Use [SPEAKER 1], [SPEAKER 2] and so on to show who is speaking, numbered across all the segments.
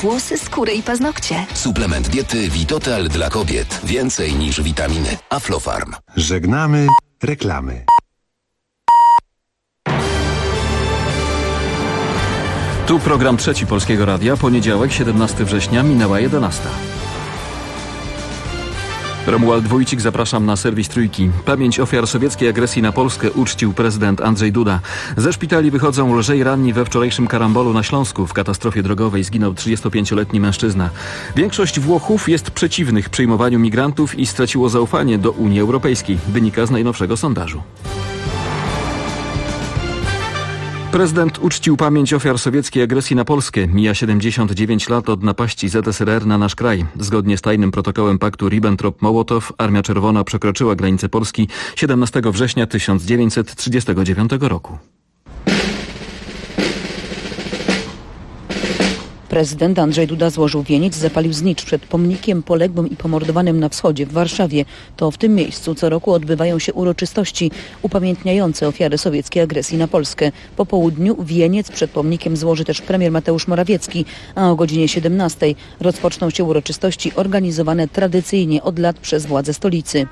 [SPEAKER 1] włosy, skórę i paznokcie.
[SPEAKER 2] Suplement diety Vitotal dla kobiet. Więcej niż witaminy. Aflofarm.
[SPEAKER 3] Żegnamy reklamy.
[SPEAKER 4] Tu program Trzeci Polskiego Radia. Poniedziałek, 17 września, minęła 11. Romuald Wójcik, zapraszam na serwis Trójki. Pamięć ofiar sowieckiej agresji na Polskę uczcił prezydent Andrzej Duda. Ze szpitali wychodzą lżej ranni we wczorajszym karambolu na Śląsku. W katastrofie drogowej zginął 35-letni mężczyzna. Większość Włochów jest przeciwnych przyjmowaniu migrantów i straciło zaufanie do Unii Europejskiej. Wynika z najnowszego sondażu. Prezydent uczcił pamięć ofiar sowieckiej agresji na Polskę. Mija 79 lat od napaści ZSRR na nasz kraj. Zgodnie z tajnym protokołem paktu Ribbentrop-Mołotow Armia Czerwona przekroczyła granicę Polski 17 września 1939 roku.
[SPEAKER 5] Prezydent Andrzej Duda złożył wieniec, zapalił znicz przed pomnikiem poległym i pomordowanym na wschodzie w Warszawie. To w tym miejscu co roku odbywają się uroczystości upamiętniające ofiary sowieckiej agresji na Polskę. Po południu wieniec przed pomnikiem złoży też premier Mateusz Morawiecki, a o godzinie 17 rozpoczną się uroczystości organizowane tradycyjnie od lat przez władze stolicy.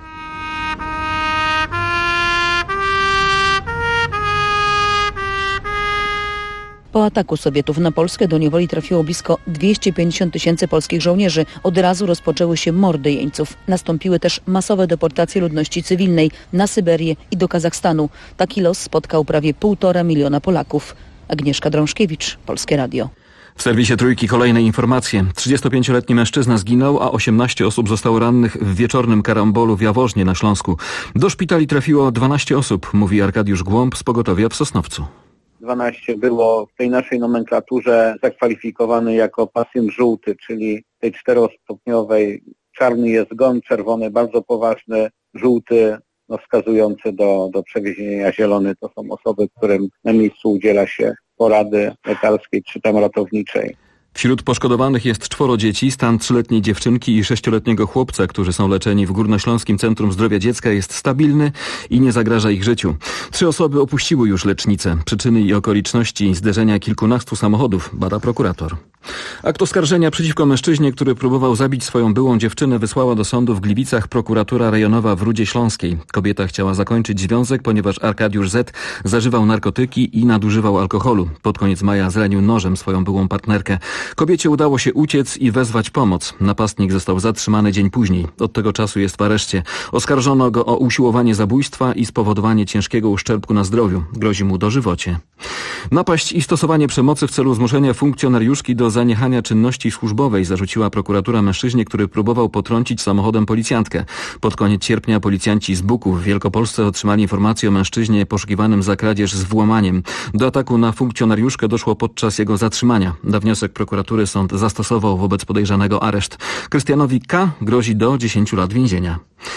[SPEAKER 5] Po ataku Sowietów na Polskę do niewoli trafiło blisko 250 000 polskich żołnierzy. Od razu rozpoczęły się mordy jeńców. Nastąpiły też masowe deportacje ludności cywilnej na Syberię i do Kazachstanu. Taki los spotkał prawie 1,5 miliona Polaków. Agnieszka Drążkiewicz, Polskie Radio.
[SPEAKER 4] W serwisie Trójki kolejne informacje. 35-letni mężczyzna zginął, a 18 osób zostało rannych w wieczornym karambolu w Jaworznie na Śląsku. Do szpitali trafiło 12 osób, mówi Arkadiusz Głąb z pogotowia w Sosnowcu.
[SPEAKER 6] 12 było w tej naszej nomenklaturze zakwalifikowane jako pacjent żółty, czyli tej 4-stopniowej. Czarny jest zgon, czerwony bardzo poważny, żółty wskazujący do przewiezienia, zielony to są osoby, którym na miejscu udziela się porady lekarskiej czy tam ratowniczej.
[SPEAKER 4] Wśród poszkodowanych jest 4 dzieci, stan 3-letniej dziewczynki i 6-letniego chłopca, którzy są leczeni w Górnośląskim Centrum Zdrowia Dziecka, jest stabilny i nie zagraża ich życiu. 3 osoby opuściły już lecznicę. Przyczyny i okoliczności zderzenia kilkunastu samochodów bada prokurator. Akt oskarżenia przeciwko mężczyźnie, który próbował zabić swoją byłą dziewczynę, wysłała do sądu w Gliwicach prokuratura rejonowa w Rudzie Śląskiej. Kobieta chciała zakończyć związek, ponieważ Arkadiusz Z. zażywał narkotyki i nadużywał alkoholu. Pod koniec maja zranił nożem swoją byłą partnerkę. Kobiecie udało się uciec i wezwać pomoc. Napastnik został zatrzymany dzień później. Od tego czasu jest w areszcie. Oskarżono go o usiłowanie zabójstwa i spowodowanie ciężkiego uszczerbku na zdrowiu. Grozi mu dożywocie. Napaść i stosowanie przemocy w celu zmuszenia funkcjonariuszki do zaniechania czynności służbowej zarzuciła prokuratura mężczyźnie, który próbował potrącić samochodem policjantkę. Pod koniec sierpnia policjanci z Buków w Wielkopolsce otrzymali informację o mężczyźnie poszukiwanym za kradzież z włamaniem. Do ataku na funkcjonariuszkę doszło podczas jego zatrzymania. Na wniosek prokuratury sąd zastosował wobec podejrzanego areszt. Krystianowi K. grozi do 10 lat więzienia.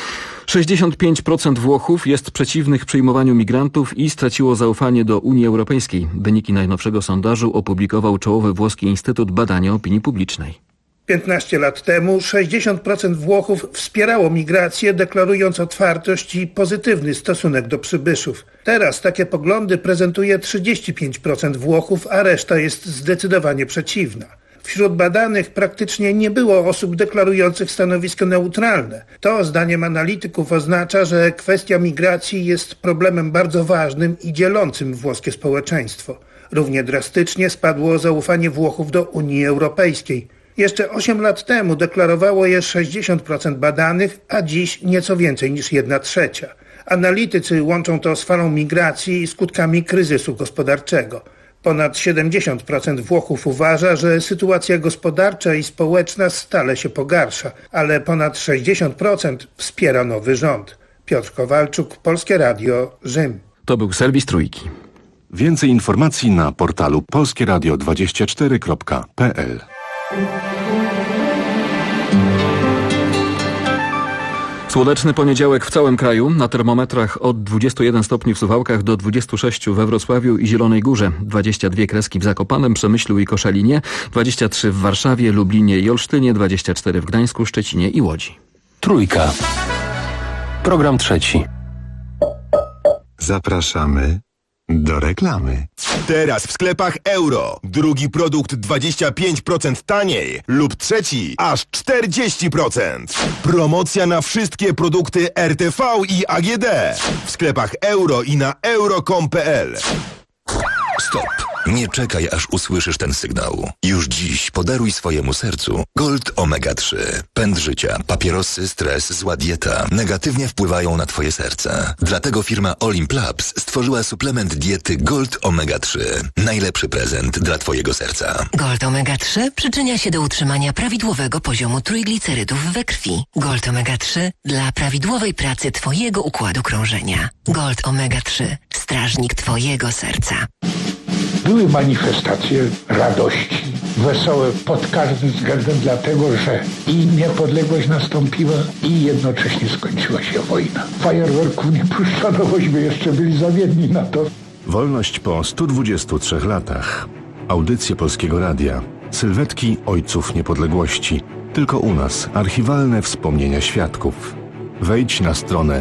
[SPEAKER 4] 65% Włochów jest przeciwnych przyjmowaniu migrantów i straciło zaufanie do Unii Europejskiej. Wyniki najnowszego sondażu opublikował czołowy włoski Instytut Badania Opinii Publicznej.
[SPEAKER 7] 15 lat temu 60% Włochów wspierało migrację, deklarując otwartość i pozytywny stosunek do przybyszów. Teraz takie poglądy prezentuje 35% Włochów, a reszta jest zdecydowanie przeciwna. Wśród badanych praktycznie nie było osób deklarujących stanowisko neutralne. To, zdaniem analityków, oznacza, że kwestia migracji jest problemem bardzo ważnym i dzielącym włoskie społeczeństwo. Równie drastycznie spadło zaufanie Włochów do Unii Europejskiej. Jeszcze 8 lat temu deklarowało je 60% badanych, a dziś nieco więcej niż 1/3. Analitycy łączą to z falą migracji i skutkami kryzysu gospodarczego. Ponad 70% Włochów uważa, że sytuacja gospodarcza i społeczna stale się pogarsza, ale ponad 60% wspiera nowy rząd. Piotr Kowalczuk, Polskie Radio, Rzym.
[SPEAKER 4] To był serwis Trójki.
[SPEAKER 3] Więcej informacji na portalu polskieradio24.pl.
[SPEAKER 4] Słoneczny poniedziałek w całym kraju. Na termometrach od 21 stopni w Suwałkach do 26 we Wrocławiu i Zielonej Górze. 22 kreski w Zakopanem, Przemyślu i Koszalinie. 23 w Warszawie, Lublinie i Olsztynie. 24 w Gdańsku, Szczecinie i Łodzi.
[SPEAKER 2] Trójka. Program trzeci.
[SPEAKER 3] Zapraszamy Do reklamy.
[SPEAKER 8] Teraz w sklepach Euro. Drugi produkt 25% taniej lub trzeci aż 40%. Promocja na wszystkie produkty RTV i AGD. W sklepach Euro i na euro.com.pl.
[SPEAKER 2] Stop. Nie czekaj, aż usłyszysz ten sygnał. Już dziś podaruj swojemu sercu Gold Omega 3. Pęd życia, papierosy, stres, zła dieta negatywnie wpływają na twoje serce. Dlatego firma Olimp Labs stworzyła suplement diety Gold Omega 3. Najlepszy prezent dla twojego serca.
[SPEAKER 9] Gold Omega 3 przyczynia się do utrzymania prawidłowego poziomu trójglicerydów we krwi. Gold Omega 3 dla prawidłowej pracy twojego układu krążenia. Gold Omega 3. Strażnik twojego serca.
[SPEAKER 10] Były manifestacje radości, wesołe pod każdym względem, dlatego że i niepodległość nastąpiła i jednocześnie skończyła się wojna. Fajerwerków nie puszczano, bośmy jeszcze byli zawiedni na to.
[SPEAKER 3] Wolność po 123 latach. Audycje Polskiego Radia. Sylwetki ojców niepodległości. Tylko u nas archiwalne wspomnienia świadków. Wejdź na stronę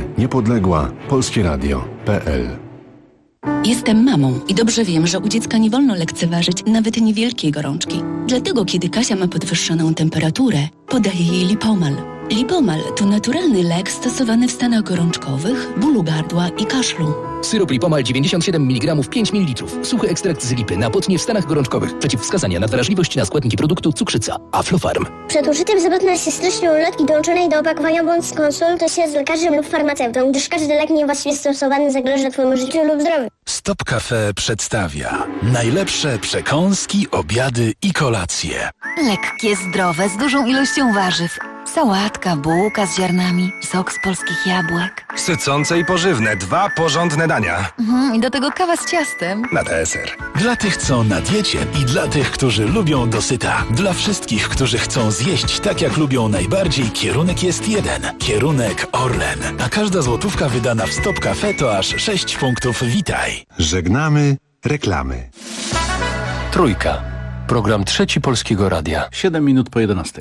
[SPEAKER 3] niepodległa.polskieradio.pl.
[SPEAKER 1] Jestem mamą i dobrze wiem, że u dziecka nie wolno lekceważyć nawet niewielkiej gorączki. Dlatego, kiedy Kasia ma podwyższoną temperaturę, podaję jej Lipomal. Lipomal to naturalny lek stosowany w stanach gorączkowych, bólu gardła i kaszlu.
[SPEAKER 11] Syrop Lipomal 97 mg 5 ml. Suchy ekstrakt z lipy na potnie w stanach gorączkowych. Przeciwwskazania na wrażliwość na składniki produktu cukrzyca. Aflofarm.
[SPEAKER 12] Przed użyciem zapewne się treścią ulotki dołączonej do opakowania bądź skonsultuj się z lekarzem lub farmaceutą, gdyż każdy lek niewłaściwie stosowany zagraża twojemu życiu lub zdrowiu.
[SPEAKER 13] Stop Cafe przedstawia najlepsze przekąski, obiady i kolacje.
[SPEAKER 1] Lekkie, zdrowe, z dużą ilością warzyw. Sałatka, bułka z ziarnami, sok z polskich jabłek.
[SPEAKER 13] Sycące i pożywne, 2 porządne dania.
[SPEAKER 1] I do tego kawa z ciastem.
[SPEAKER 13] Na deser. Dla tych, co na diecie i dla tych, którzy lubią dosyta. Dla wszystkich, którzy chcą zjeść tak, jak lubią najbardziej, kierunek jest jeden. Kierunek Orlen. A każda złotówka wydana w Stop Cafe to aż 6 punktów Witaj.
[SPEAKER 3] Żegnamy reklamy.
[SPEAKER 14] Trójka. Program Trzeci Polskiego Radia.
[SPEAKER 15] 7 minut po 11.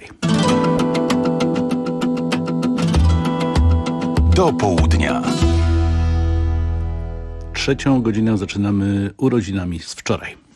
[SPEAKER 13] Do południa.
[SPEAKER 15] 3. godzinę zaczynamy urodzinami z wczoraj.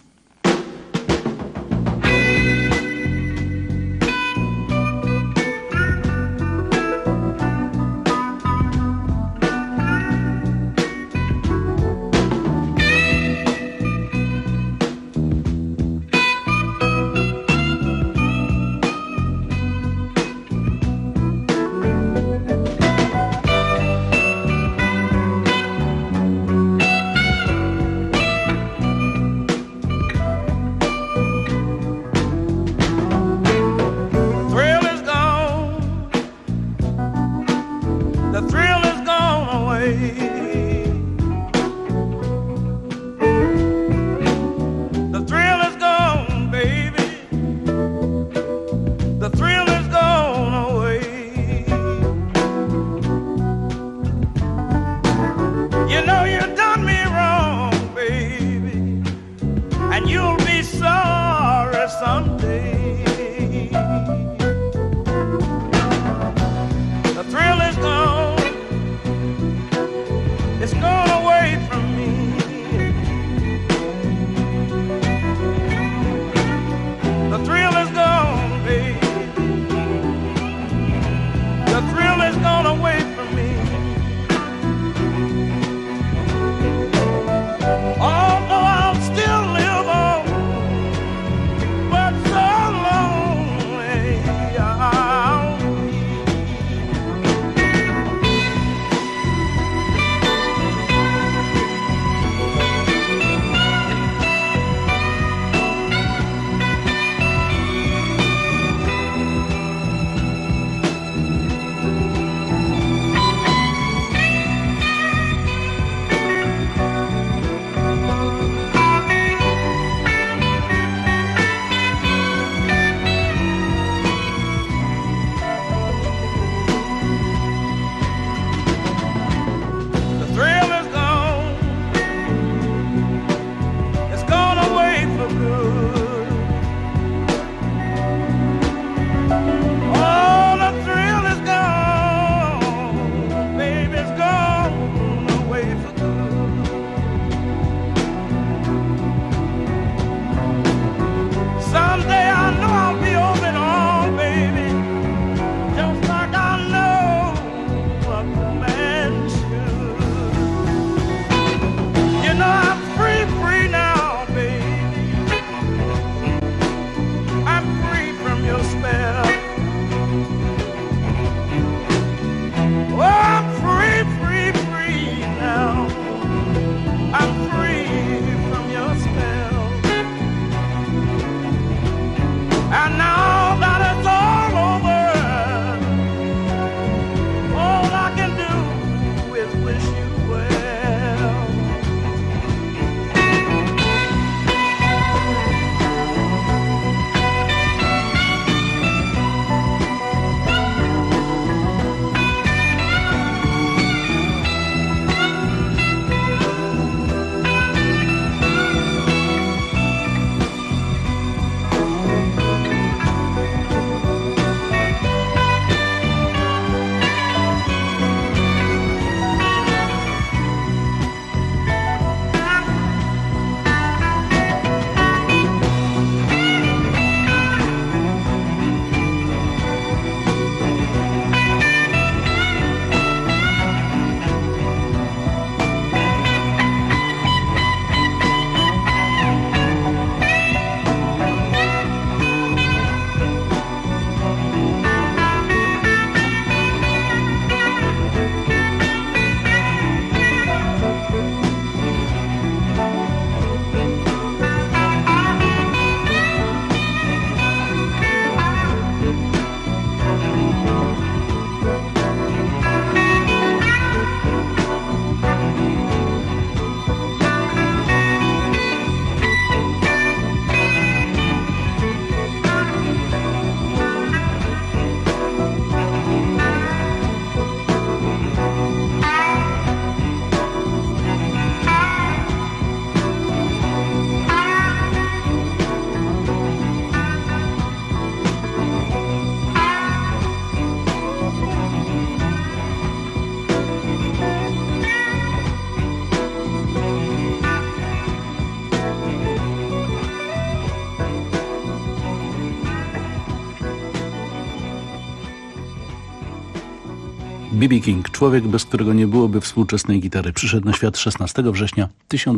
[SPEAKER 15] B.B. King, człowiek, bez którego nie byłoby współczesnej gitary. Przyszedł na świat 16 września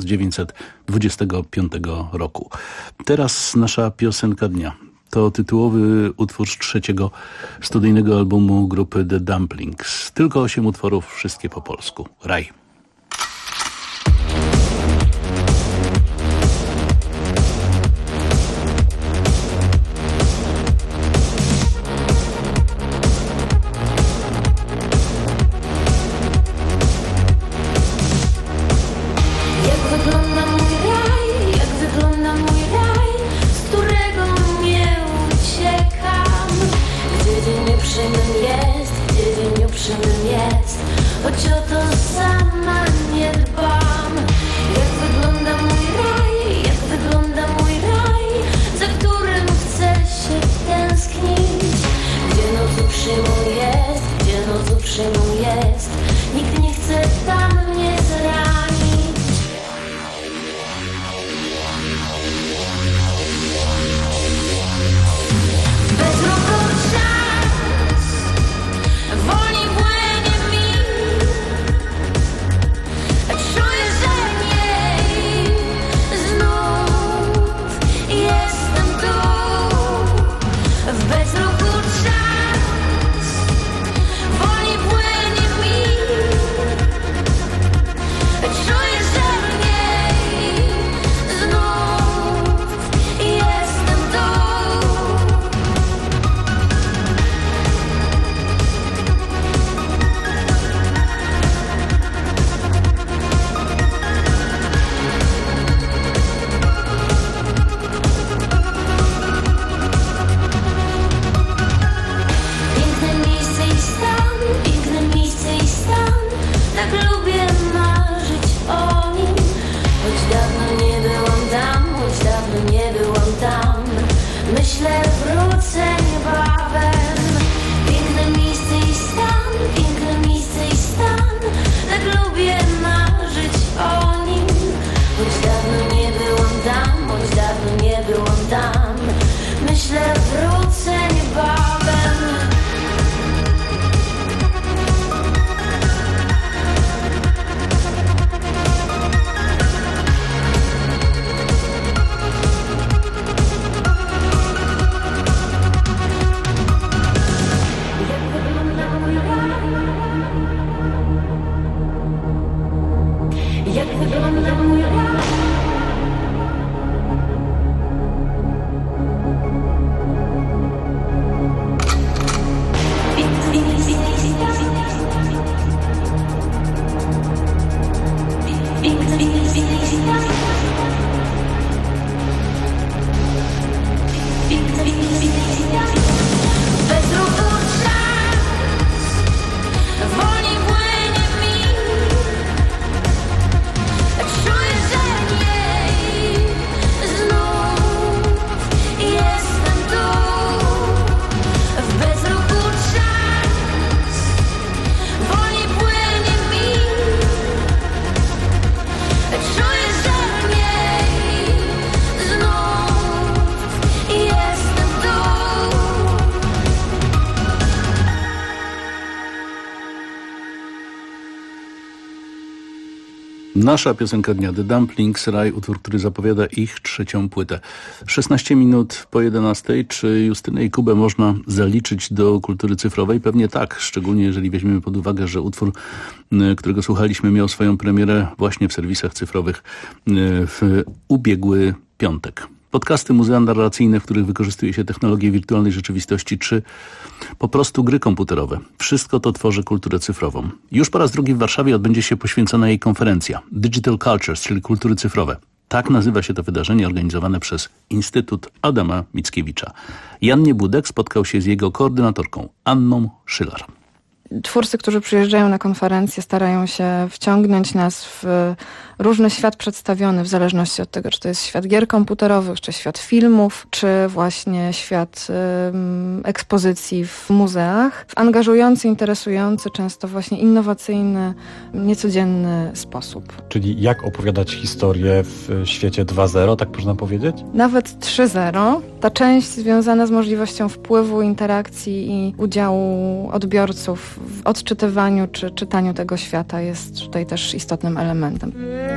[SPEAKER 15] 1925 roku. Teraz nasza piosenka dnia. To tytułowy utwór z 3. studyjnego albumu grupy The Dumplings. Tylko 8 utworów, wszystkie po polsku. Raj. Nasza piosenka dnia The Dumplings, Raj, utwór, który zapowiada ich 3. płytę. 16 minut po 11. Czy Justynę i Kubę można zaliczyć do kultury cyfrowej? Pewnie tak, szczególnie jeżeli weźmiemy pod uwagę, że utwór, którego słuchaliśmy, miał swoją premierę właśnie w serwisach cyfrowych w ubiegły piątek. Podcasty, muzea narracyjne, w których wykorzystuje się technologię wirtualnej rzeczywistości, czy po prostu gry komputerowe. Wszystko to tworzy kulturę cyfrową. Już po raz drugi w Warszawie odbędzie się poświęcona jej konferencja Digital Cultures, czyli kultury cyfrowe. Tak nazywa się to wydarzenie organizowane przez Instytut Adama Mickiewicza. Jan Niebudek spotkał się z jego koordynatorką Anną Szylar.
[SPEAKER 16] Twórcy, którzy przyjeżdżają na konferencję, starają się wciągnąć nas w różny świat przedstawiony, w zależności od tego, czy to jest świat gier komputerowych, czy świat filmów, czy właśnie świat ekspozycji w muzeach. W angażujący, interesujący, często właśnie innowacyjny, niecodzienny sposób.
[SPEAKER 17] Czyli jak opowiadać historię w świecie 2.0, tak można powiedzieć?
[SPEAKER 16] Nawet 3.0. Ta część związana z możliwością wpływu, interakcji i udziału odbiorców w odczytywaniu czy czytaniu tego świata jest tutaj też istotnym elementem.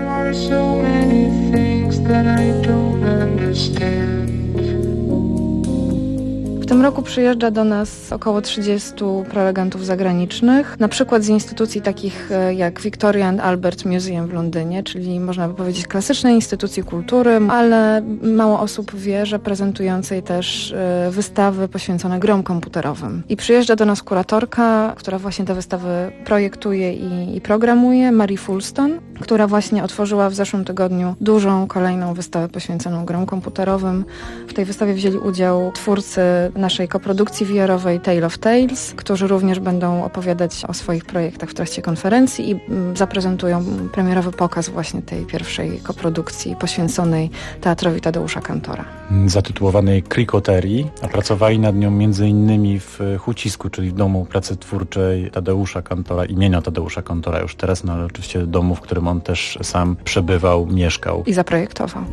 [SPEAKER 16] W tym roku przyjeżdża do nas około 30 prelegentów zagranicznych, na przykład z instytucji takich jak Victoria and Albert Museum w Londynie, czyli można by powiedzieć klasycznej instytucji kultury, ale mało osób wie, że prezentującej też wystawy poświęcone grom komputerowym. I przyjeżdża do nas kuratorka, która właśnie te wystawy projektuje i programuje, Mary Fulston, która właśnie otworzyła w zeszłym tygodniu dużą kolejną wystawę poświęconą grom komputerowym. W tej wystawie wzięli udział twórcy naszej koprodukcji VR-owej Tale of Tales, którzy również będą opowiadać o swoich projektach w trakcie konferencji i zaprezentują premierowy pokaz właśnie tej pierwszej koprodukcji poświęconej teatrowi Tadeusza Kantora.
[SPEAKER 17] Zatytułowanej Krikoterii, a pracowali nad nią m.in. w Hucisku, czyli w Domu Pracy Twórczej Tadeusza Kantora, imienia Tadeusza Kantora już teraz, no ale oczywiście domu, w którym on też sam przebywał, mieszkał.
[SPEAKER 16] I zaprojektował.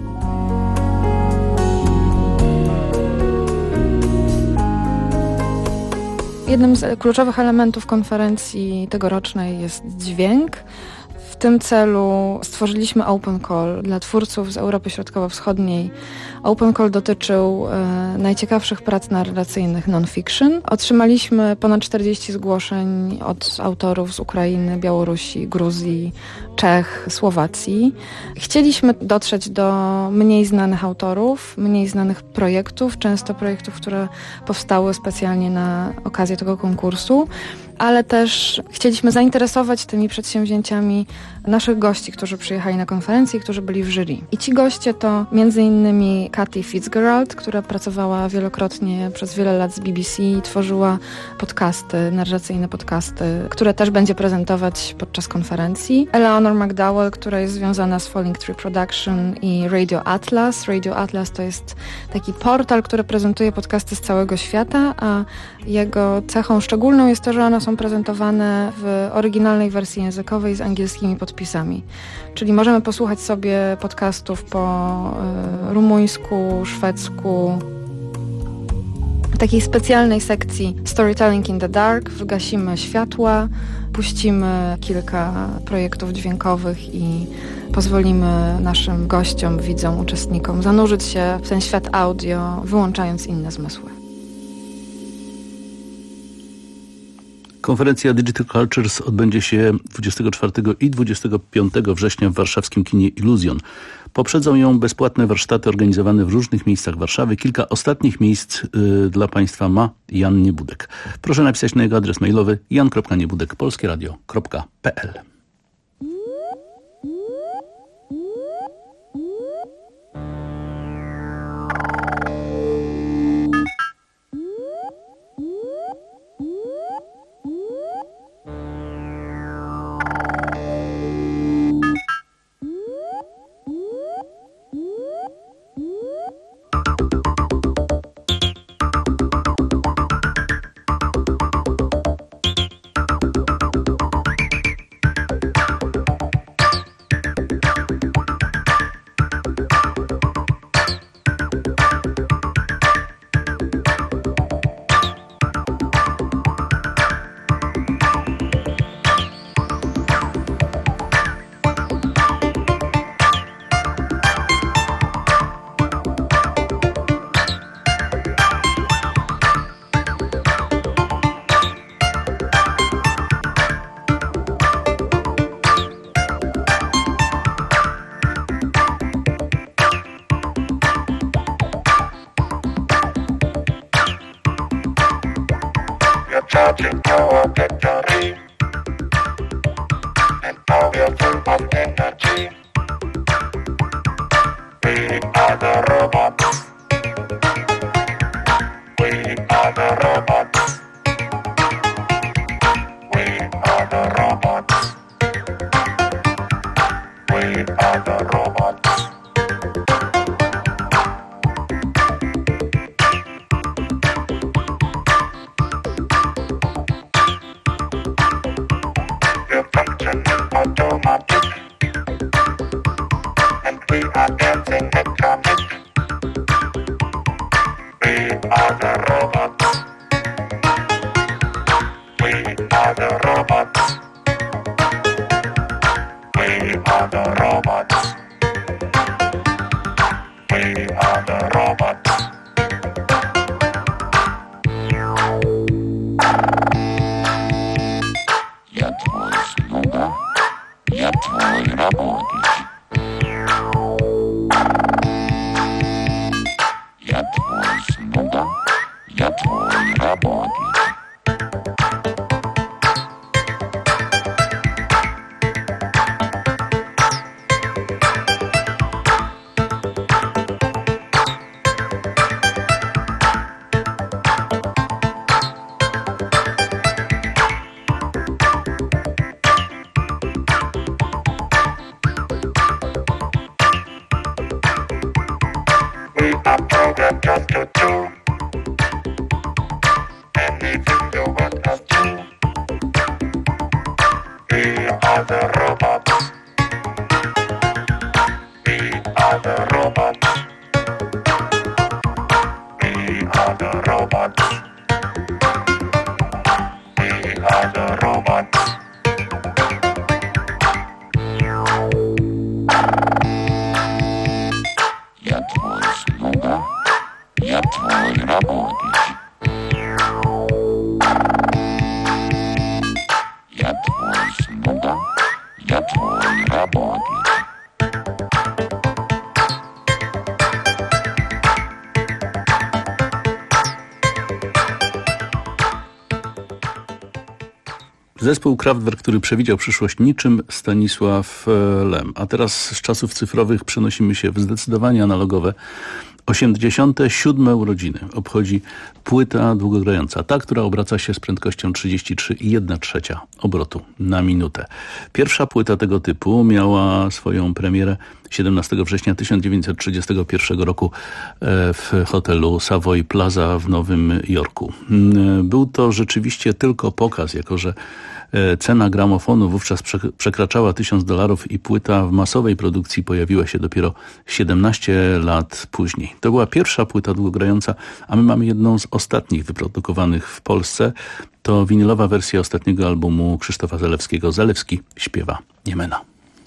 [SPEAKER 16] Jednym z kluczowych elementów konferencji tegorocznej jest dźwięk. W tym celu stworzyliśmy Open Call dla twórców z Europy Środkowo-Wschodniej. Open Call dotyczył najciekawszych prac narracyjnych non-fiction. Otrzymaliśmy ponad 40 zgłoszeń od autorów z Ukrainy, Białorusi, Gruzji, Czech, Słowacji. Chcieliśmy dotrzeć do mniej znanych autorów, mniej znanych projektów, często projektów, które powstały specjalnie na okazję tego konkursu, ale też chcieliśmy zainteresować tymi przedsięwzięciami naszych gości, którzy przyjechali na konferencję, którzy byli w jury. I ci goście to m.in. Cathy Fitzgerald, która pracowała wielokrotnie przez wiele lat z BBC i tworzyła podcasty, narracyjne podcasty, które też będzie prezentować podczas konferencji. Eleanor McDowell, która jest związana z Falling Tree Production i Radio Atlas. Radio Atlas to jest taki portal, który prezentuje podcasty z całego świata, a jego cechą szczególną jest to, że one są prezentowane w oryginalnej wersji językowej z angielskimi podpisami. Czyli możemy posłuchać sobie podcastów po rumuńsku, szwedzku. W takiej specjalnej sekcji Storytelling in the Dark wygasimy światła, puścimy kilka projektów dźwiękowych i pozwolimy naszym gościom, widzom, uczestnikom zanurzyć się w ten świat audio, wyłączając inne zmysły.
[SPEAKER 15] Konferencja Digital Cultures odbędzie się 24 i 25 września w warszawskim kinie Illusion. Poprzedzą ją bezpłatne warsztaty organizowane w różnych miejscach Warszawy. Kilka ostatnich miejsc dla Państwa ma Jan Niebudek. Proszę napisać na jego adres mailowy jan.niebudek@polskieradio.pl.
[SPEAKER 18] Charging our victory and powerful of energy. We are the robots. We are the robots. We are the robots. We are the robots. Automatic, and we are dancing electronic.
[SPEAKER 15] Zespół Kraftwerk, który przewidział przyszłość niczym Stanisław Lem. A teraz z czasów cyfrowych przenosimy się w zdecydowanie analogowe. 87. urodziny obchodzi płyta długogrająca, ta, która obraca się z prędkością 33,1/3 obrotu na minutę. Pierwsza płyta tego typu miała swoją premierę 17 września 1931 roku w hotelu Savoy Plaza w Nowym Jorku. Był to rzeczywiście tylko pokaz, jako że cena gramofonu wówczas przekraczała $1000 i płyta w masowej produkcji pojawiła się dopiero 17 lat później. To była pierwsza płyta długogrająca, a my mamy jedną z ostatnich wyprodukowanych w Polsce. To winylowa wersja ostatniego albumu Krzysztofa Zalewskiego. Zalewski śpiewa Niemena.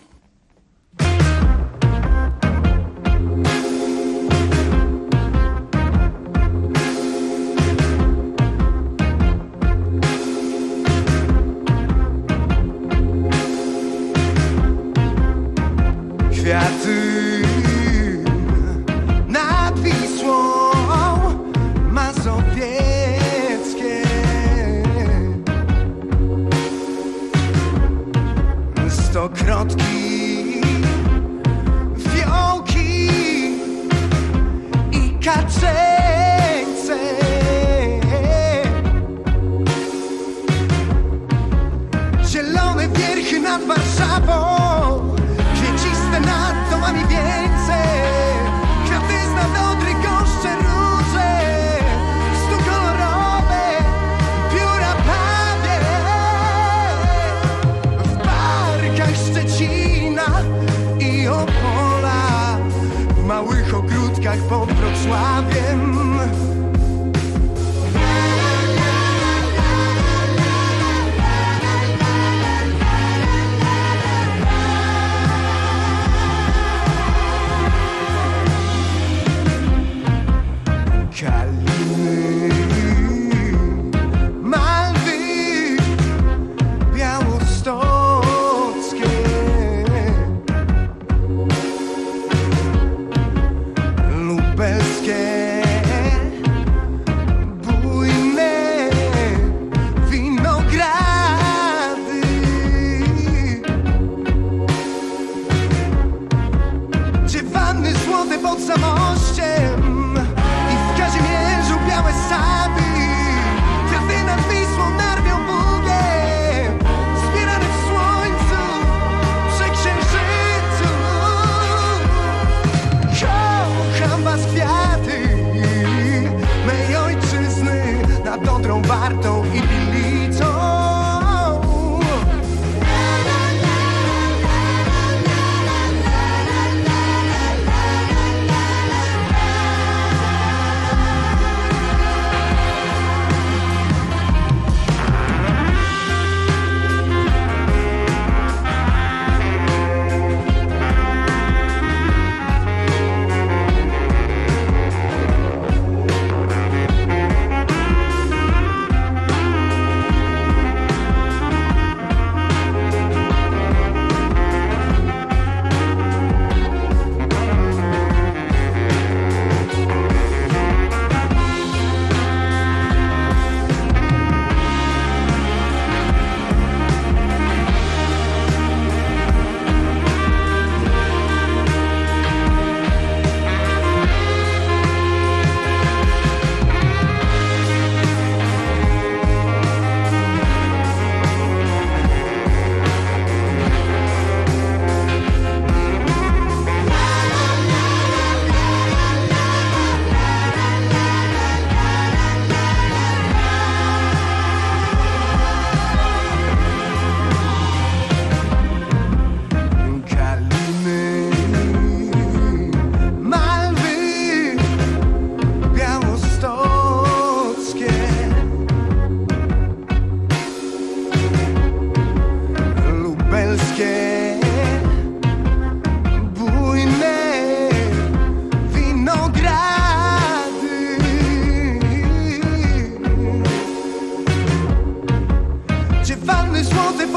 [SPEAKER 19] Kwiaty nad Wisłą mazowieckie, stokrotki, fiołki i kaczeńce, zielone wierchy nad Warszawą, nad domami wieńce, kwiatyzna, dodry, goszcze, róże, stukolorowe, pióra pawie, w parkach Szczecina i Opola, w małych ogródkach pod Wrocławiem. Wartą i Pilicą.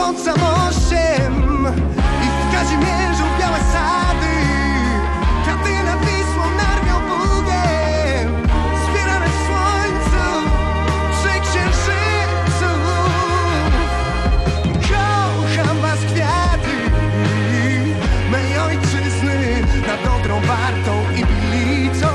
[SPEAKER 19] pod Zamościem i w Kazimierzu białe sady, kwiaty nad Wisłą, Narwią, Bugiem, zbierane w słońcu przy księżycu. Kocham was kwiaty mej ojczyzny nad Odrą, Wartą i Bilicą.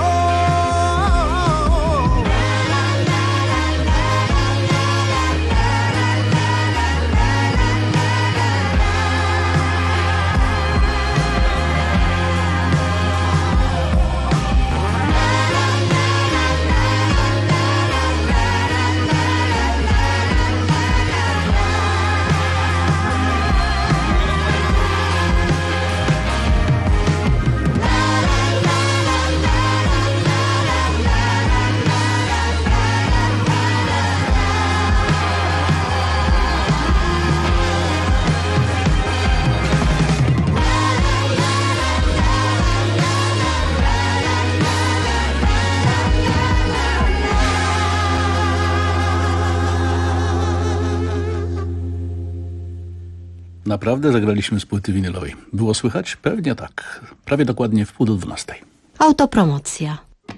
[SPEAKER 15] Naprawdę zagraliśmy z płyty winylowej. Było słychać? Pewnie tak. Prawie dokładnie w 11:30.
[SPEAKER 20] Autopromocja.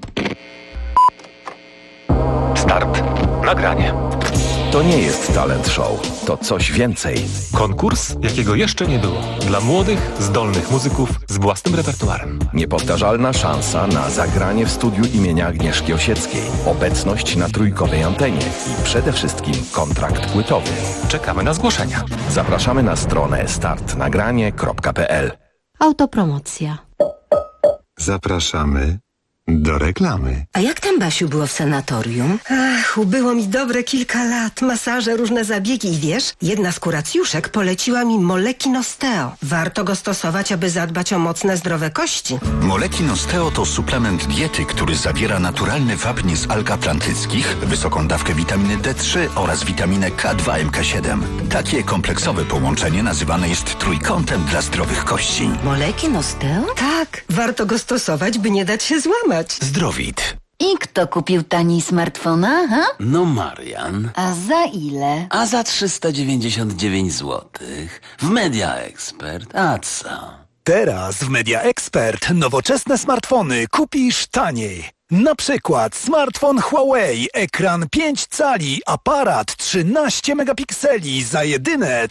[SPEAKER 21] Start. Nagranie. To nie jest talent show, to coś więcej. Konkurs, jakiego jeszcze nie było. Dla młodych, zdolnych muzyków z własnym repertuarem. Niepowtarzalna szansa na zagranie w studiu imienia Agnieszki Osieckiej. Obecność na trójkowej antenie i przede wszystkim kontrakt płytowy. Czekamy na zgłoszenia. Zapraszamy na stronę startnagranie.pl.
[SPEAKER 20] Autopromocja.
[SPEAKER 3] Zapraszamy do reklamy.
[SPEAKER 20] A jak tam, Basiu, było w sanatorium?
[SPEAKER 22] Ach, ubyło mi dobre kilka lat. Masaże, różne zabiegi i wiesz, jedna z kuracjuszek poleciła mi Molekin Osteo. Warto go stosować, aby zadbać o mocne, zdrowe kości.
[SPEAKER 23] Molekin Osteo to suplement diety, który zawiera naturalny wapń z alg atlantyckich, wysoką dawkę witaminy D3 oraz witaminę K2 MK7. Takie kompleksowe połączenie nazywane jest trójkątem dla zdrowych kości.
[SPEAKER 20] Molekin Osteo?
[SPEAKER 22] Tak, warto go stosować, by nie dać się złamać.
[SPEAKER 23] Zdrowit.
[SPEAKER 1] I kto kupił tani smartfona, ha?
[SPEAKER 24] No Marian.
[SPEAKER 1] A za ile?
[SPEAKER 24] A za 399 zł. W Media Expert. A co?
[SPEAKER 25] Teraz w Media Expert nowoczesne smartfony kupisz taniej. Na przykład smartfon Huawei, ekran 5 cali, aparat 13 megapikseli za jedyne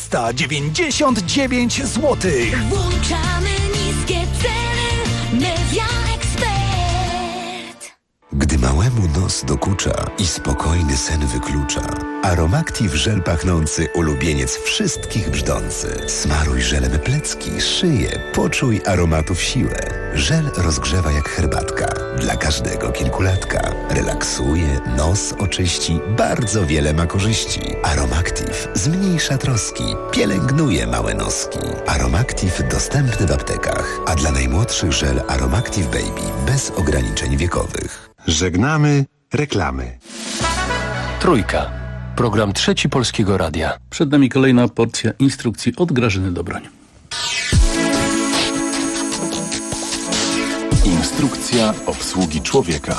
[SPEAKER 25] 399 zł.
[SPEAKER 26] Włączamy niskie ceny. Media Expert.
[SPEAKER 27] Gdy małemu nos dokucza i spokojny sen wyklucza, Aromactive żel pachnący ulubieniec wszystkich brzdący. Smaruj żelem plecki, szyję, poczuj aromatów siłę. Żel rozgrzewa jak herbatka, dla każdego kilkulatka. Relaksuje, nos oczyści, bardzo wiele ma korzyści. Aromactive zmniejsza troski, pielęgnuje małe noski. Aromactive dostępny w aptekach, a dla najmłodszych żel Aromactive Baby bez ograniczeń wiekowych.
[SPEAKER 3] Żegnamy reklamy.
[SPEAKER 14] Trójka. Program Trzeci Polskiego Radia.
[SPEAKER 15] Przed nami kolejna porcja instrukcji od Grażyny Dobroń.
[SPEAKER 8] Instrukcja obsługi człowieka.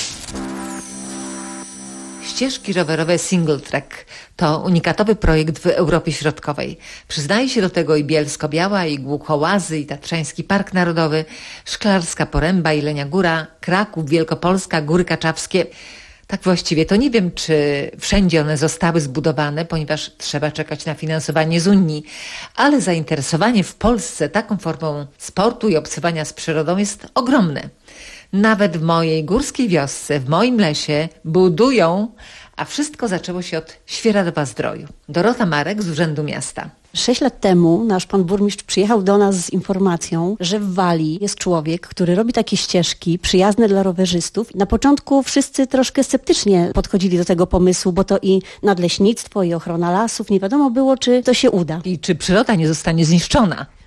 [SPEAKER 28] Ścieżki rowerowe Single Track to unikatowy projekt w Europie Środkowej. Przyznaje się do tego i Bielsko-Biała, i Głuchołazy, i Tatrzański Park Narodowy, Szklarska Poręba, Jelenia Góra, Kraków, Wielkopolska, Góry Kaczawskie. Tak właściwie to nie wiem, czy wszędzie one zostały zbudowane, ponieważ trzeba czekać na finansowanie z Unii, ale zainteresowanie w Polsce taką formą sportu i obcowania z przyrodą jest ogromne. Nawet w mojej górskiej wiosce, w moim lesie budują, a wszystko zaczęło się od Świeradowa-Zdroju. Dorota Marek z Urzędu Miasta.
[SPEAKER 29] 6 lat temu nasz pan burmistrz przyjechał do nas z informacją, że w Walii jest człowiek, który robi takie ścieżki przyjazne dla rowerzystów. Na początku wszyscy troszkę sceptycznie podchodzili do tego pomysłu, bo to i nadleśnictwo, i ochrona lasów. Nie wiadomo było, czy to się uda.
[SPEAKER 28] I czy przyroda nie zostanie zniszczona.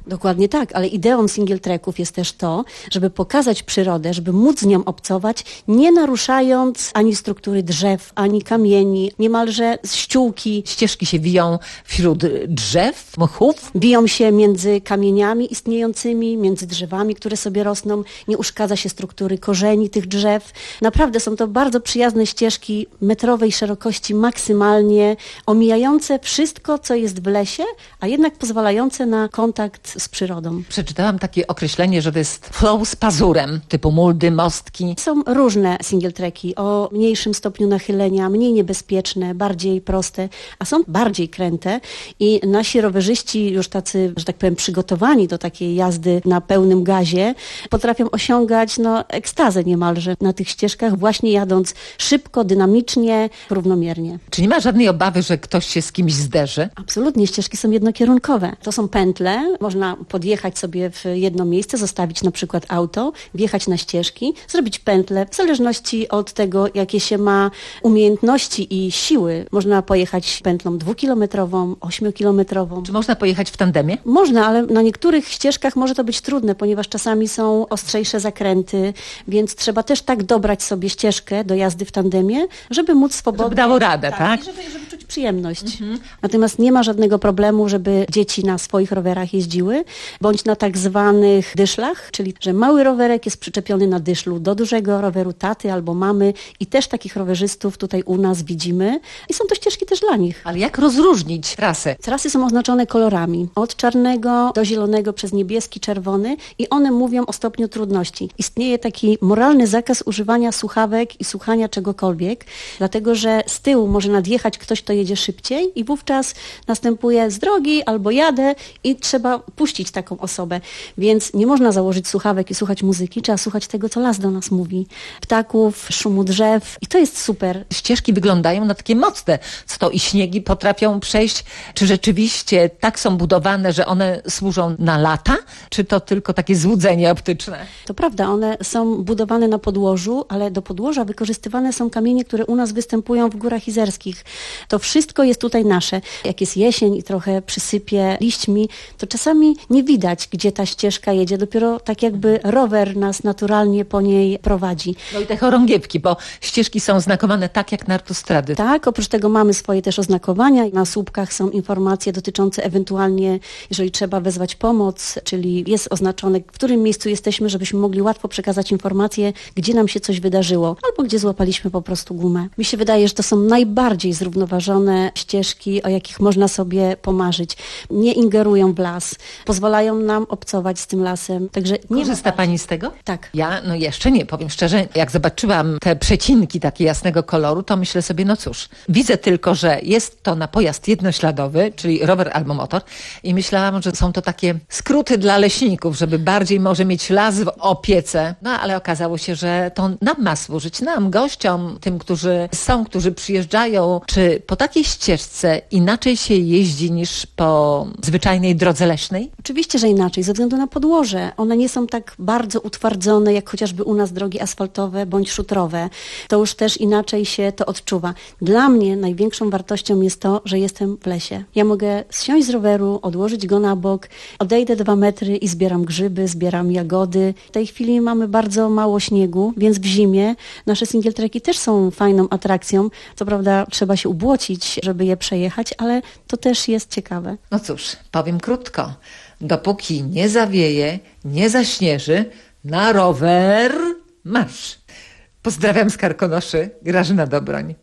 [SPEAKER 29] Dokładnie tak, ale ideą single tracków jest też to, żeby pokazać przyrodę, żeby móc z nią obcować, nie naruszając ani struktury drzew, ani kamieni, niemalże z ściółki.
[SPEAKER 28] Ścieżki się wiją wśród drzew, mchów.
[SPEAKER 29] Biją się między kamieniami istniejącymi, między drzewami, które sobie rosną. Nie uszkadza się struktury korzeni tych drzew. Naprawdę są to bardzo przyjazne ścieżki metrowej szerokości maksymalnie, omijające wszystko, co jest w lesie, a jednak pozwalające na kontakt z przyrodą.
[SPEAKER 28] Przeczytałam takie określenie, że to jest flow z pazurem, typu muldy, mostki.
[SPEAKER 29] Są różne single tracki o mniejszym stopniu nachylenia, mniej niebezpieczne, bardziej proste, a są bardziej kręte i nasi rowerzyści już tacy, że tak powiem, przygotowani do takiej jazdy na pełnym gazie, potrafią osiągać ekstazę niemalże na tych ścieżkach, właśnie jadąc szybko, dynamicznie, równomiernie.
[SPEAKER 28] Czy nie ma żadnej obawy, że ktoś się z kimś zderzy?
[SPEAKER 29] Absolutnie, ścieżki są jednokierunkowe. To są pętle, można podjechać sobie w jedno miejsce, zostawić na przykład auto, wjechać na ścieżki, zrobić pętlę, w zależności od tego, jakie się ma umiejętności i siły. Można pojechać pętlą 2-kilometrową, 8-kilometrową.
[SPEAKER 28] Czy można pojechać w tandemie?
[SPEAKER 29] Można, ale na niektórych ścieżkach może to być trudne, ponieważ czasami są ostrzejsze zakręty, więc trzeba też tak dobrać sobie ścieżkę do jazdy w tandemie, żeby móc swobodnie...
[SPEAKER 28] Żeby dało radę, tak?
[SPEAKER 29] I żeby czuć przyjemność. Natomiast nie ma żadnego problemu, żeby dzieci na swoich rowerach jeździły, bądź na tak zwanych dyszlach, czyli że mały rowerek jest przyczepiony na dyszlu do dużego roweru taty albo mamy i też takich rowerzystów tutaj u nas widzimy i są to ścieżki też dla nich.
[SPEAKER 28] Ale jak rozróżnić trasy?
[SPEAKER 29] Trasy są oznaczone kolorami, od czarnego do zielonego przez niebieski, czerwony i one mówią o stopniu trudności. Istnieje taki moralny zakaz używania słuchawek i słuchania czegokolwiek, dlatego że z tyłu może nadjechać ktoś, kto jedzie szybciej i wówczas następuje z drogi albo jadę i trzeba puścić taką osobę. Więc nie można założyć słuchawek i słuchać muzyki, trzeba słuchać tego, co las do nas mówi. Ptaków, szumu drzew i to jest super.
[SPEAKER 28] Ścieżki wyglądają na takie mocne. Co to i śniegi potrafią przejść? Czy rzeczywiście tak są budowane, że one służą na lata? Czy to tylko takie złudzenie optyczne?
[SPEAKER 29] To prawda, one są budowane na podłożu, ale do podłoża wykorzystywane są kamienie, które u nas występują w Górach Izerskich. To wszystko jest tutaj nasze. Jak jest jesień i trochę przysypie liśćmi, to czasami nie widać, gdzie ta ścieżka jedzie. Dopiero tak jakby rower nas naturalnie po niej prowadzi.
[SPEAKER 28] No i te chorągiewki, bo ścieżki są znakowane tak jak na autostrady.
[SPEAKER 29] Tak, oprócz tego mamy swoje też oznakowania. Na słupkach są informacje dotyczące ewentualnie, jeżeli trzeba wezwać pomoc, czyli jest oznaczone, w którym miejscu jesteśmy, żebyśmy mogli łatwo przekazać informację, gdzie nam się coś wydarzyło, albo gdzie złapaliśmy po prostu gumę. Mi się wydaje, że to są najbardziej zrównoważone ścieżki, o jakich można sobie pomarzyć. Nie ingerują w las, pozwalają nam obcować z tym lasem. Także nie
[SPEAKER 28] korzysta pani z tego?
[SPEAKER 29] Tak.
[SPEAKER 28] Ja jeszcze nie, powiem szczerze, jak zobaczyłam te przecinki takie jasnego koloru, to myślę sobie, no cóż, widzę tylko, że jest to na pojazd jednośladowy, czyli rower albo motor i myślałam, że są to takie skróty dla leśników, żeby bardziej może mieć las w opiece. No ale okazało się, że to nam ma służyć, nam, gościom, tym, którzy przyjeżdżają. Czy po takiej ścieżce inaczej się jeździ niż po zwyczajnej drodze leśnej?
[SPEAKER 29] Oczywiście, że inaczej, ze względu na podłoże. One nie są tak bardzo utwardzone, jak chociażby u nas drogi asfaltowe bądź szutrowe. To już też inaczej się to odczuwa. Dla mnie największą wartością jest to, że jestem w lesie. Ja mogę zsiąść z roweru, odłożyć go na bok, odejdę 2 metry i zbieram grzyby, zbieram jagody. W tej chwili mamy bardzo mało śniegu, więc w zimie nasze single tracki też są fajną atrakcją. Co prawda trzeba się ubłocić, żeby je przejechać, ale to też jest ciekawe.
[SPEAKER 28] No cóż, powiem krótko. Dopóki nie zawieje, nie zaśnieży, na rower marsz. Pozdrawiam z Karkonoszy, Grażyna Dobroń.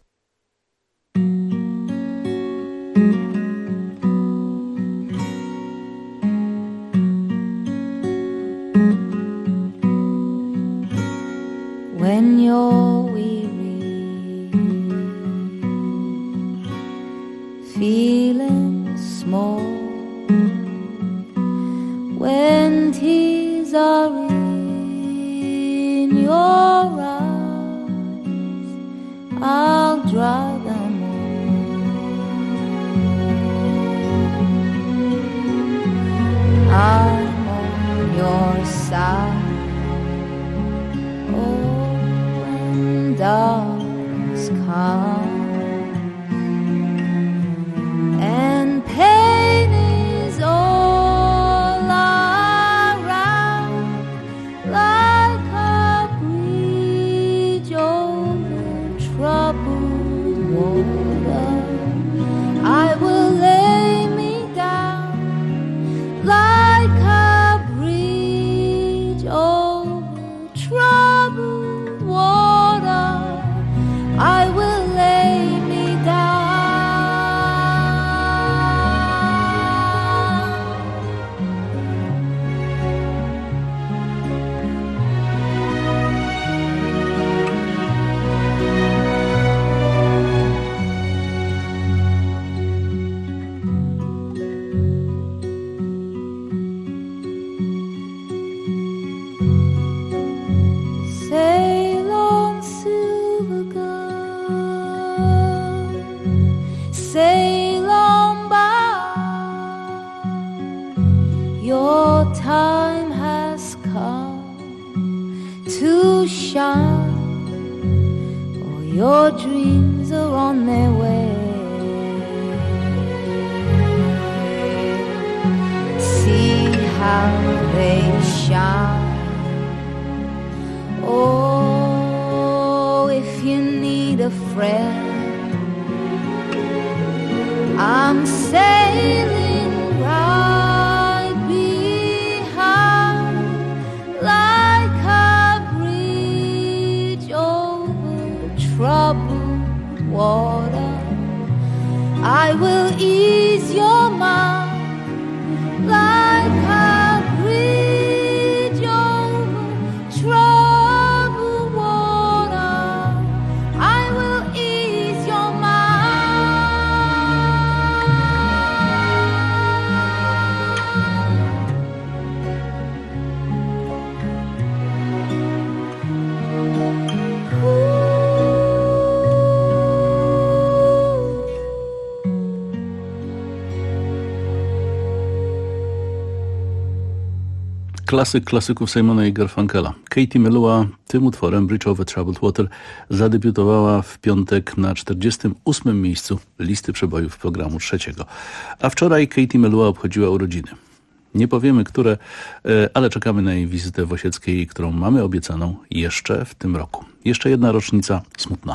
[SPEAKER 26] When you're weary, feeling small, when tears are in your eyes, I'll dry them all. I'm on your side. Darkness comes and pain is all I Your dreams are on their way. See how they shine. Oh, if you need a friend, I'm sailing right behind like a bridge over troubled water. I will ease your mind like a bridge over troubled water. I will ease your mind.
[SPEAKER 15] Klasyk klasyków Simona i Garfunkela. Katie Melua tym utworem Bridge Over Troubled Water zadebiutowała w piątek na 48. miejscu listy przebojów programu trzeciego. A wczoraj Katie Melua obchodziła urodziny. Nie powiemy, które, ale czekamy na jej wizytę w Osieckiej, którą mamy obiecaną jeszcze w tym roku. Jeszcze jedna rocznica smutna.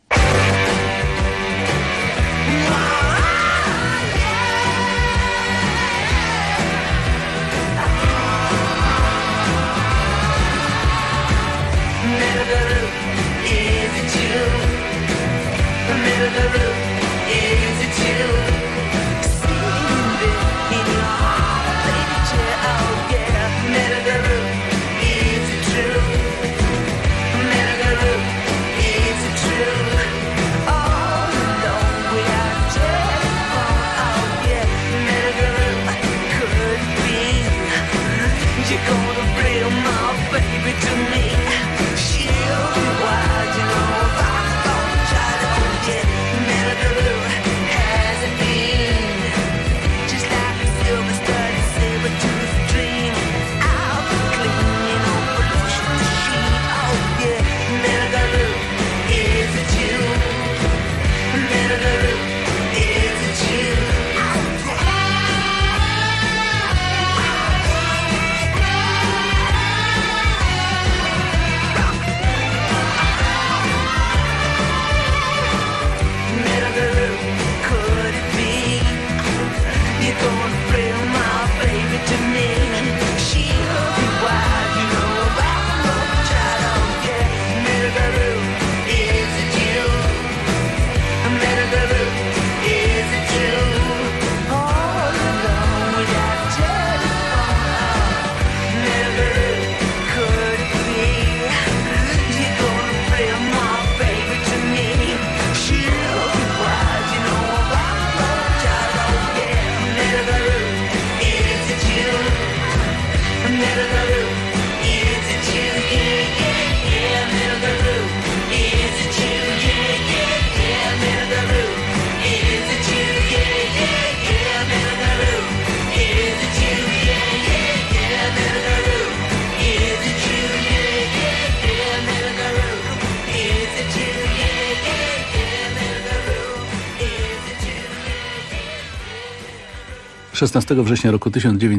[SPEAKER 2] – 16 września roku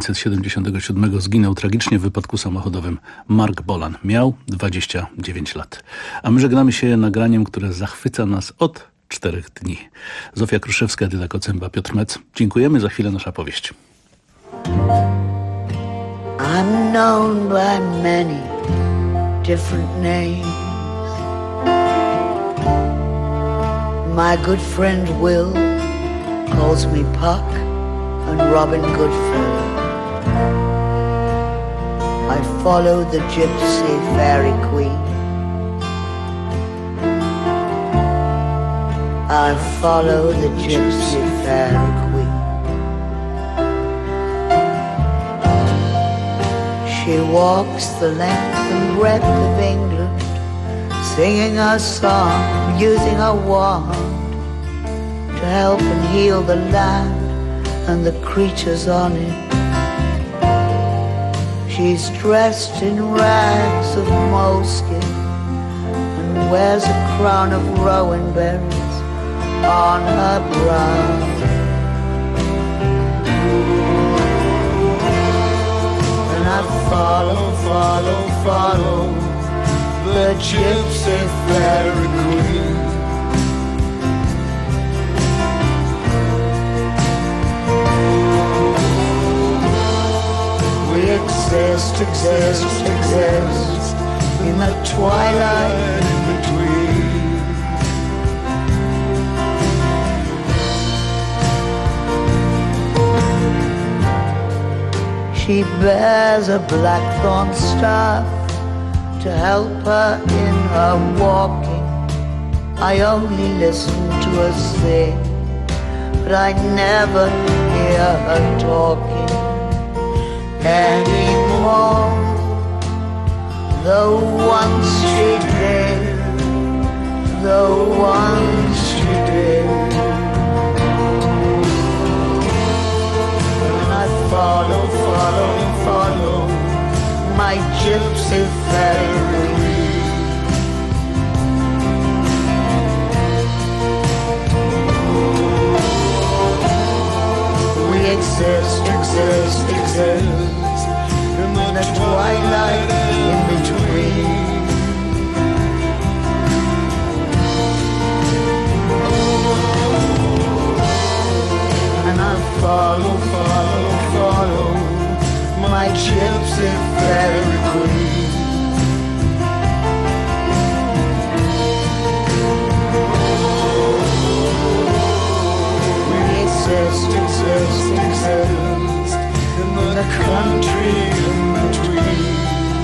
[SPEAKER 2] 1977 zginął tragicznie w wypadku samochodowym Mark Bolan. Miał 29 lat. A my żegnamy się nagraniem, które zachwyca nas od 4 dni. Zofia Kruszewska, Edyta Kocęba, Piotr Mec. Dziękujemy. Za chwilę nasza powieść.
[SPEAKER 4] I'm known by many different names. My good friend Will calls me Puck and Robin Goodfellow. I follow the gypsy fairy queen. I follow the gypsy fairy queen. She walks the length and breadth of England, singing her song, using her wand to help and heal the land and the creatures on it. She's dressed in rags of moleskin and wears a crown of rowan berries on her brow. And I follow, follow, follow the gypsy fairy queen. We exist, exist, exist in the twilight in between. She bears a blackthorn staff to help her in her walking. I only listen to her sing, but I never hear her talking anymore. Though once she did, though once she did. And I follow, follow, follow my gypsy fairy. We exist, exist, exist in the twilight in between. And I follow, follow, follow my gypsy fairy queen. We exist, exist, exist in the country in between.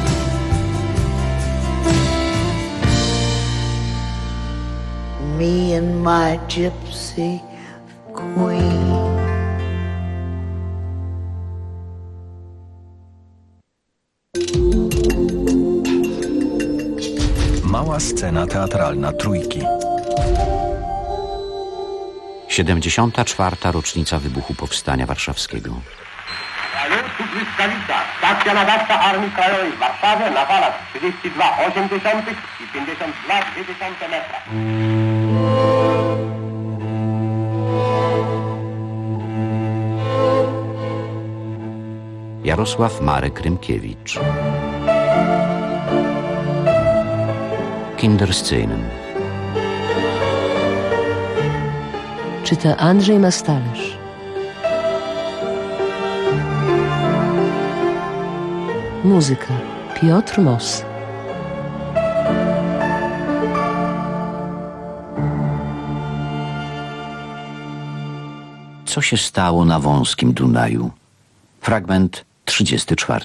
[SPEAKER 4] Me and my gypsy queen.
[SPEAKER 27] Mała scena teatralna Trójki.
[SPEAKER 5] 74. rocznica wybuchu Powstania Warszawskiego.
[SPEAKER 18] Tu błyskawica, stacja nadawcza Armii Krajowej w Warszawie na falach 32,8 i 52,2 metra.
[SPEAKER 5] Jarosław Marek Rymkiewicz. Kinderszenen.
[SPEAKER 6] Czyta Andrzej Mastalerz. Muzyka Piotr Moss.
[SPEAKER 5] Co się stało na wąskim Dunaju? Fragment 34.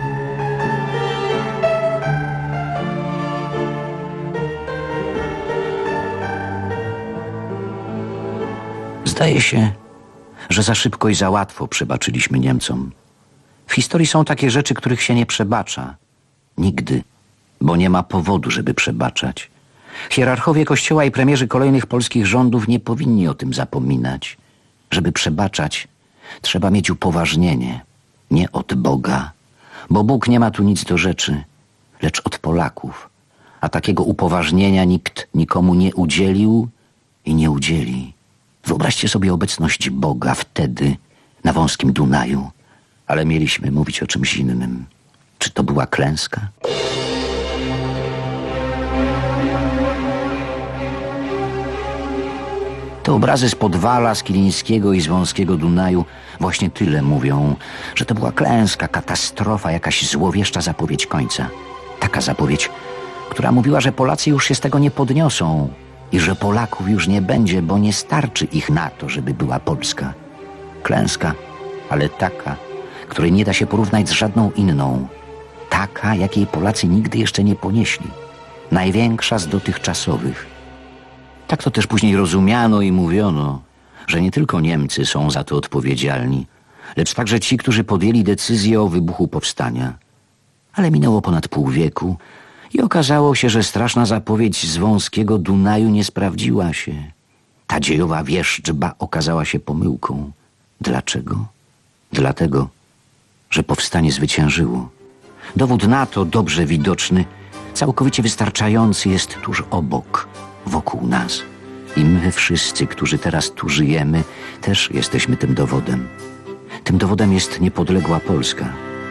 [SPEAKER 5] Zdaje się, że za szybko i za łatwo przebaczyliśmy Niemcom. W historii są takie rzeczy, których się nie przebacza. Nigdy, bo nie ma powodu, żeby przebaczać. Hierarchowie Kościoła i premierzy kolejnych polskich rządów nie powinni o tym zapominać. Żeby przebaczać, trzeba mieć upoważnienie. Nie od Boga, bo Bóg nie ma tu nic do rzeczy, lecz od Polaków. A takiego upoważnienia nikt nikomu nie udzielił i nie udzieli. Wyobraźcie sobie obecność Boga wtedy na wąskim Dunaju, ale mieliśmy mówić o czymś innym. Czy to była klęska? Te obrazy z Podwala, z Kilińskiego i z wąskiego Dunaju właśnie tyle mówią, że to była klęska, katastrofa, jakaś złowieszcza zapowiedź końca. Taka zapowiedź, która mówiła, że Polacy już się z tego nie podniosą i że Polaków już nie będzie, bo nie starczy ich na to, żeby była Polska. Klęska, ale taka, której nie da się porównać z żadną inną. Taka, jakiej Polacy nigdy jeszcze nie ponieśli. Największa z dotychczasowych. Tak to też później rozumiano i mówiono, że nie tylko Niemcy są za to odpowiedzialni, lecz także ci, którzy podjęli decyzję o wybuchu powstania. Ale minęło ponad pół wieku i okazało się, że straszna zapowiedź z wąskiego Dunaju nie sprawdziła się. Ta dziejowa wierzczba okazała się pomyłką. Dlaczego? Dlatego, że powstanie zwyciężyło. Dowód na to, dobrze widoczny, całkowicie wystarczający jest tuż obok, wokół nas. I my wszyscy, którzy teraz tu żyjemy, też jesteśmy tym dowodem. Tym dowodem jest niepodległa Polska.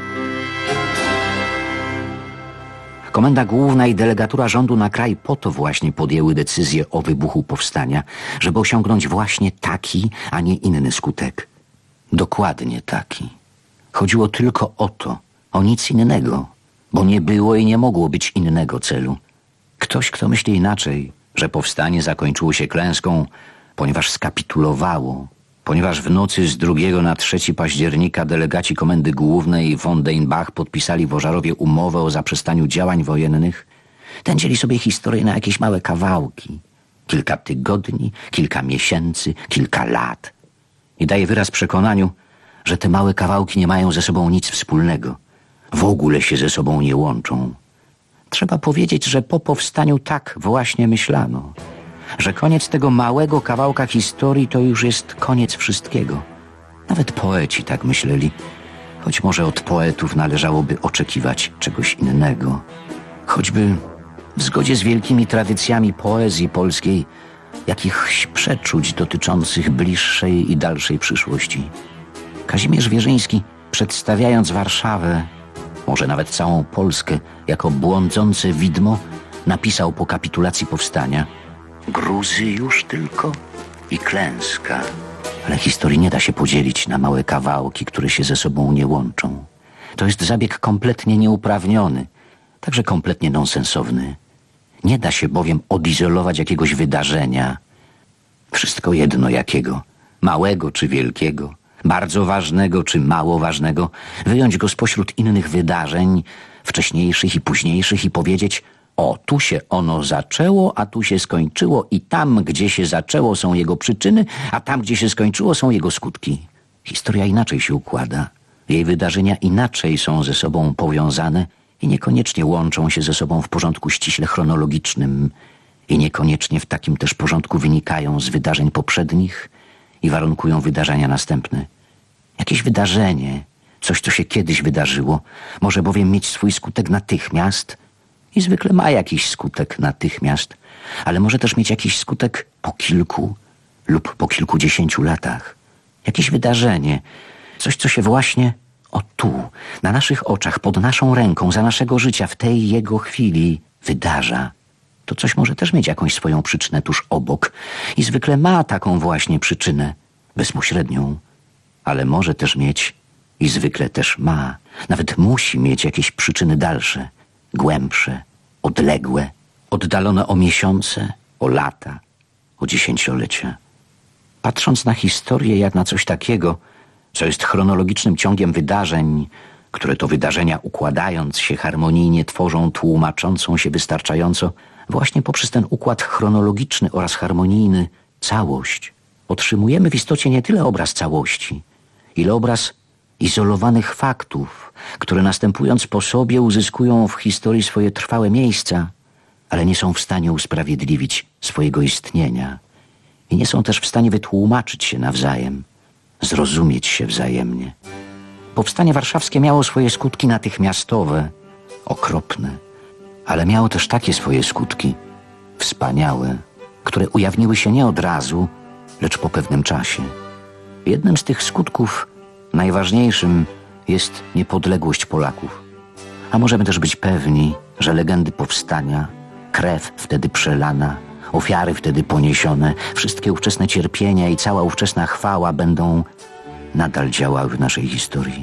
[SPEAKER 5] Komenda Główna i delegatura rządu na kraj po to właśnie podjęły decyzję o wybuchu powstania, żeby osiągnąć właśnie taki, a nie inny skutek. Dokładnie taki. Chodziło tylko o to, o nic innego, bo nie było i nie mogło być innego celu. Ktoś, kto myśli inaczej, że powstanie zakończyło się klęską, ponieważ skapitulowało, ponieważ w nocy z 2 na 3 października delegaci Komendy Głównej von Deinbach podpisali w Ożarowie umowę o zaprzestaniu działań wojennych, ten dzieli sobie historię na jakieś małe kawałki. Kilka tygodni, kilka miesięcy, kilka lat. I daje wyraz przekonaniu, że te małe kawałki nie mają ze sobą nic wspólnego. W ogóle się ze sobą nie łączą. Trzeba powiedzieć, że po powstaniu tak właśnie myślano. Że koniec tego małego kawałka historii to już jest koniec wszystkiego. Nawet poeci tak myśleli, choć może od poetów należałoby oczekiwać czegoś innego. Choćby w zgodzie z wielkimi tradycjami poezji polskiej jakichś przeczuć dotyczących bliższej i dalszej przyszłości. Kazimierz Wierzyński, przedstawiając Warszawę, może nawet całą Polskę, jako błądzące widmo, napisał po kapitulacji powstania: gruzy już tylko i klęska. Ale historii nie da się podzielić na małe kawałki, które się ze sobą nie łączą. To jest zabieg kompletnie nieuprawniony, także kompletnie nonsensowny. Nie da się bowiem odizolować jakiegoś wydarzenia. Wszystko jedno jakiego, małego czy wielkiego, bardzo ważnego czy mało ważnego, wyjąć go spośród innych wydarzeń, wcześniejszych i późniejszych i powiedzieć: o, tu się ono zaczęło, a tu się skończyło i tam, gdzie się zaczęło, są jego przyczyny, a tam, gdzie się skończyło, są jego skutki. Historia inaczej się układa. Jej wydarzenia inaczej są ze sobą powiązane i niekoniecznie łączą się ze sobą w porządku ściśle chronologicznym i niekoniecznie w takim też porządku wynikają z wydarzeń poprzednich i warunkują wydarzenia następne. Jakieś wydarzenie, coś, co się kiedyś wydarzyło, może bowiem mieć swój skutek natychmiast i zwykle ma jakiś skutek natychmiast, ale może też mieć jakiś skutek po kilku lub po kilkudziesięciu latach. Jakieś wydarzenie, coś, co się właśnie o tu, na naszych oczach, pod naszą ręką, za naszego życia, w tej jego chwili wydarza. To coś może też mieć jakąś swoją przyczynę tuż obok i zwykle ma taką właśnie przyczynę, bezpośrednią, ale może też mieć i zwykle też ma, nawet musi mieć jakieś przyczyny dalsze, głębsze, odległe, oddalone o miesiące, o lata, o dziesięciolecia. Patrząc na historię jak na coś takiego, co jest chronologicznym ciągiem wydarzeń, które to wydarzenia układając się harmonijnie tworzą tłumaczącą się wystarczająco właśnie poprzez ten układ chronologiczny oraz harmonijny całość, otrzymujemy w istocie nie tyle obraz całości, ile obraz izolowanych faktów, które następując po sobie uzyskują w historii swoje trwałe miejsca, ale nie są w stanie usprawiedliwić swojego istnienia i nie są też w stanie wytłumaczyć się nawzajem, zrozumieć się wzajemnie. Powstanie warszawskie miało swoje skutki natychmiastowe, okropne, ale miało też takie swoje skutki, wspaniałe, które ujawniły się nie od razu, lecz po pewnym czasie. Jednym z tych skutków, najważniejszym, jest niepodległość Polaków. A możemy też być pewni, że legendy powstania, krew wtedy przelana, ofiary wtedy poniesione, wszystkie ówczesne cierpienia i cała ówczesna chwała będą nadal działały w naszej historii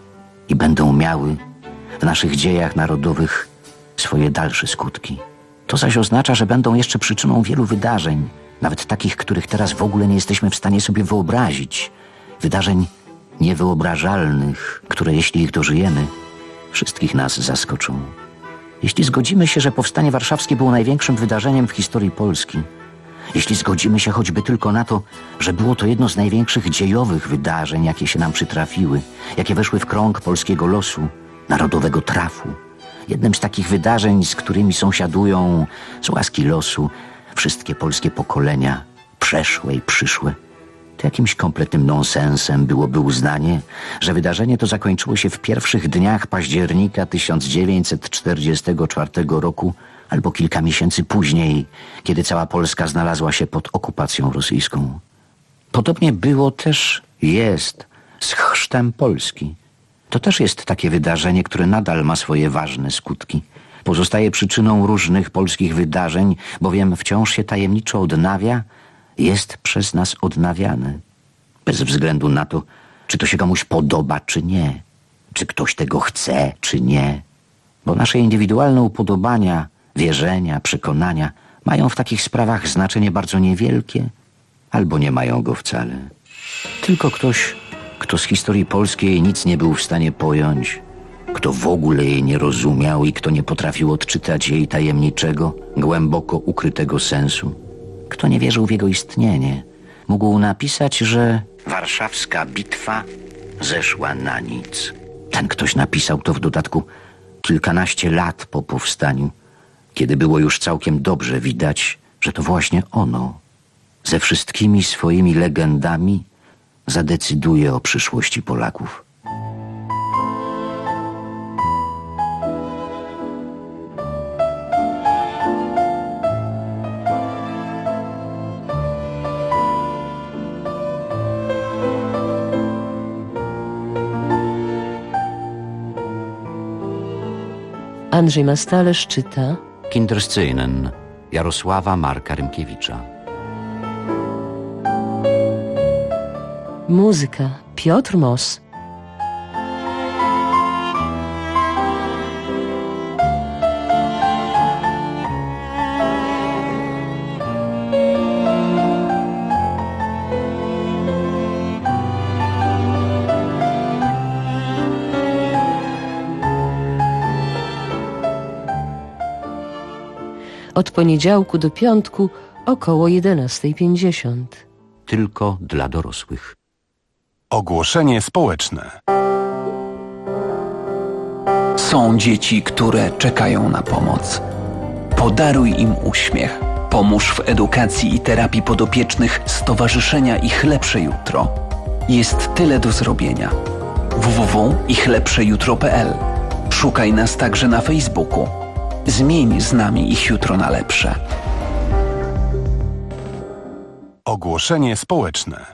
[SPEAKER 5] i będą miały w naszych dziejach narodowych swoje dalsze skutki. To zaś oznacza, że będą jeszcze przyczyną wielu wydarzeń, nawet takich, których teraz w ogóle nie jesteśmy w stanie sobie wyobrazić. Wydarzeń niewyobrażalnych, które jeśli ich dożyjemy, wszystkich nas zaskoczą. Jeśli zgodzimy się, że powstanie warszawskie było największym wydarzeniem w historii Polski, jeśli zgodzimy się choćby tylko na to, że było to jedno z największych dziejowych wydarzeń, jakie się nam przytrafiły, jakie weszły w krąg polskiego losu, narodowego trafu, jednym z takich wydarzeń, z którymi sąsiadują z łaski losu wszystkie polskie pokolenia, przeszłe i przyszłe, to jakimś kompletnym nonsensem byłoby uznanie, że wydarzenie to zakończyło się w pierwszych dniach października 1944 roku albo kilka miesięcy później, kiedy cała Polska znalazła się pod okupacją rosyjską. Podobnie było też, jest, z chrztem Polski. To też jest takie wydarzenie, które nadal ma swoje ważne skutki. Pozostaje przyczyną różnych polskich wydarzeń, bowiem wciąż się tajemniczo odnawia, jest przez nas odnawiany. Bez względu na to, czy to się komuś podoba, czy nie. Czy ktoś tego chce, czy nie. Bo nasze indywidualne upodobania, wierzenia, przekonania mają w takich sprawach znaczenie bardzo niewielkie, albo nie mają go wcale. Tylko ktoś, kto z historii polskiej nic nie był w stanie pojąć, kto w ogóle jej nie rozumiał i kto nie potrafił odczytać jej tajemniczego, głęboko ukrytego sensu, kto nie wierzył w jego istnienie, mógł napisać, że warszawska bitwa zeszła na nic. Ten ktoś napisał to w dodatku kilkanaście lat po powstaniu, kiedy było już całkiem dobrze widać, że to właśnie ono ze wszystkimi swoimi legendami zadecyduje o przyszłości Polaków.
[SPEAKER 6] Andrzej Mastalerz czyta
[SPEAKER 5] Kinderszenen Jarosława Marka Rymkiewicza.
[SPEAKER 6] Muzyka Piotr Moss. Od poniedziałku do piątku około 11:50.
[SPEAKER 5] Tylko dla dorosłych.
[SPEAKER 7] Ogłoszenie społeczne.
[SPEAKER 9] Są dzieci, które czekają na pomoc. Podaruj im uśmiech. Pomóż w edukacji i terapii podopiecznych Stowarzyszenia Ich Lepsze Jutro. Jest tyle do zrobienia. www.ichlepszejutro.pl. Szukaj nas także na Facebooku. Zmień z nami ich jutro na lepsze.
[SPEAKER 7] Ogłoszenie społeczne.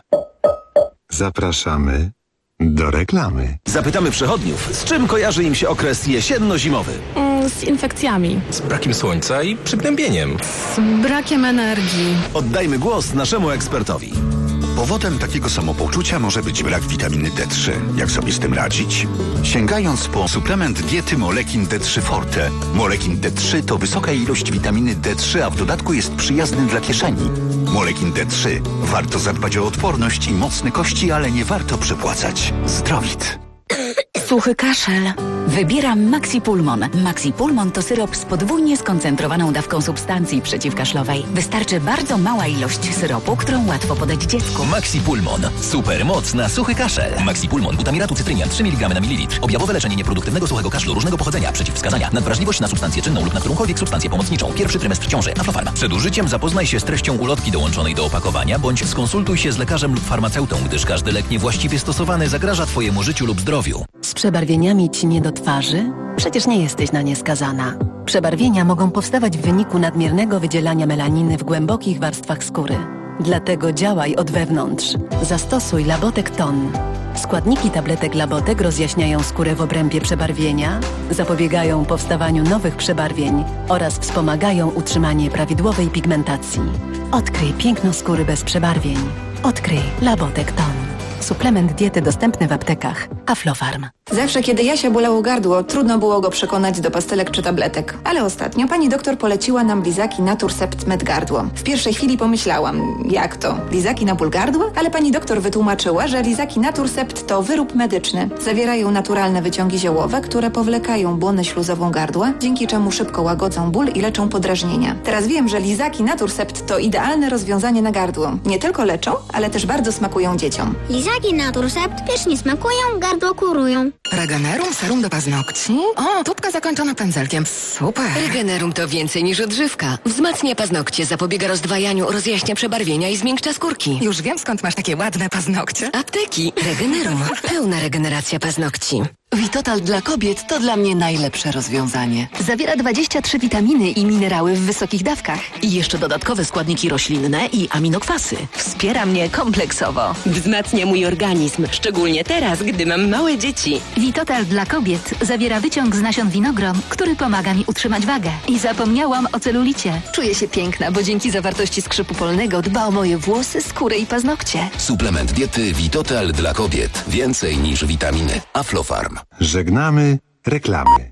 [SPEAKER 3] Zapraszamy do reklamy.
[SPEAKER 10] Zapytamy przechodniów, z czym kojarzy im się okres jesienno-zimowy?
[SPEAKER 11] Z infekcjami.
[SPEAKER 21] Z brakiem słońca i przygnębieniem.
[SPEAKER 11] Z brakiem energii.
[SPEAKER 10] Oddajmy głos naszemu ekspertowi.
[SPEAKER 23] Powodem takiego samopoczucia może być brak witaminy D3. Jak sobie z tym radzić? Sięgając po suplement diety Molekin D3 Forte. Molekin D3 to wysoka ilość witaminy D3, a w dodatku jest przyjazny dla kieszeni. Molekin D3. Warto zadbać o odporność i mocne kości, ale nie warto przepłacać. Zdrowit.
[SPEAKER 12] Suchy kaszel. Wybieram Maxipulmon. Maxipulmon to syrop z podwójnie skoncentrowaną dawką substancji przeciwkaszlowej. Wystarczy bardzo mała ilość syropu, którą łatwo podać dziecku.
[SPEAKER 10] Maxipulmon. Super moc na suchy kaszel. Maxipulmon. Butamiratu cytrynia 3 mg na mililitr. Objawowe leczenie nieproduktywnego suchego kaszlu różnego pochodzenia. Przeciwwskazania. Nadwrażliwość na substancję czynną lub na którąkolwiek substancję pomocniczą. Pierwszy trymestr ciąży. Aflofarm. Przed użyciem zapoznaj się z treścią ulotki dołączonej do opakowania, bądź skonsultuj się z lekarzem lub farmaceutą, gdyż każdy lek niewłaściwie stosowany zagraża Twojemu życiu lub zdrowiu.
[SPEAKER 12] Z przebarwieniami ci nie do twarzy? Przecież nie jesteś na nie skazana. Przebarwienia mogą powstawać w wyniku nadmiernego wydzielania melaniny w głębokich warstwach skóry. Dlatego działaj od wewnątrz. Zastosuj Labotek Ton. Składniki tabletek Labotek rozjaśniają skórę w obrębie przebarwienia, zapobiegają powstawaniu nowych przebarwień oraz wspomagają utrzymanie prawidłowej pigmentacji. Odkryj piękno skóry bez przebarwień. Odkryj Labotek Ton. Suplement diety dostępny w aptekach. Aflofarm.
[SPEAKER 13] Zawsze, kiedy Jasia bolało gardło, trudno było go przekonać do pastelek czy tabletek. Ale ostatnio pani doktor poleciła nam lizaki Naturcept Med Gardło. W pierwszej chwili pomyślałam, jak to? Lizaki na ból gardła? Ale pani doktor wytłumaczyła, że lizaki Naturcept to wyrób medyczny. Zawierają naturalne wyciągi ziołowe, które powlekają błonę śluzową gardła, dzięki czemu szybko łagodzą ból i leczą podrażnienia. Teraz wiem, że lizaki Naturcept to idealne rozwiązanie na gardło. Nie tylko leczą, ale też bardzo smakują dzieciom.
[SPEAKER 16] Lizaki Naturcept pysznie smakują, gardło kurują.
[SPEAKER 1] Regenerum, serum do paznokci? O, tubka zakończona pędzelkiem. Super.
[SPEAKER 14] Regenerum to więcej niż odżywka. Wzmacnia paznokcie, zapobiega rozdwajaniu, rozjaśnia przebarwienia i zmiękcza skórki.
[SPEAKER 1] Już wiem, skąd masz takie ładne paznokcie.
[SPEAKER 14] Apteki. Regenerum. Pełna regeneracja paznokci.
[SPEAKER 16] Vitotal dla kobiet to dla mnie najlepsze rozwiązanie. Zawiera 23 witaminy i minerały w wysokich dawkach. I jeszcze dodatkowe składniki roślinne i aminokwasy. Wspiera mnie kompleksowo.
[SPEAKER 14] Wzmacnia mój organizm, szczególnie teraz, gdy mam małe dzieci.
[SPEAKER 16] Vitotal dla kobiet zawiera wyciąg z nasion winogron, który pomaga mi utrzymać wagę. I zapomniałam o celulicie. Czuję się piękna, bo dzięki zawartości skrzypu polnego dba o moje włosy, skórę i paznokcie.
[SPEAKER 23] Suplement diety Vitotal dla kobiet. Więcej niż witaminy. Aflofarm.
[SPEAKER 27] Żegnamy reklamy.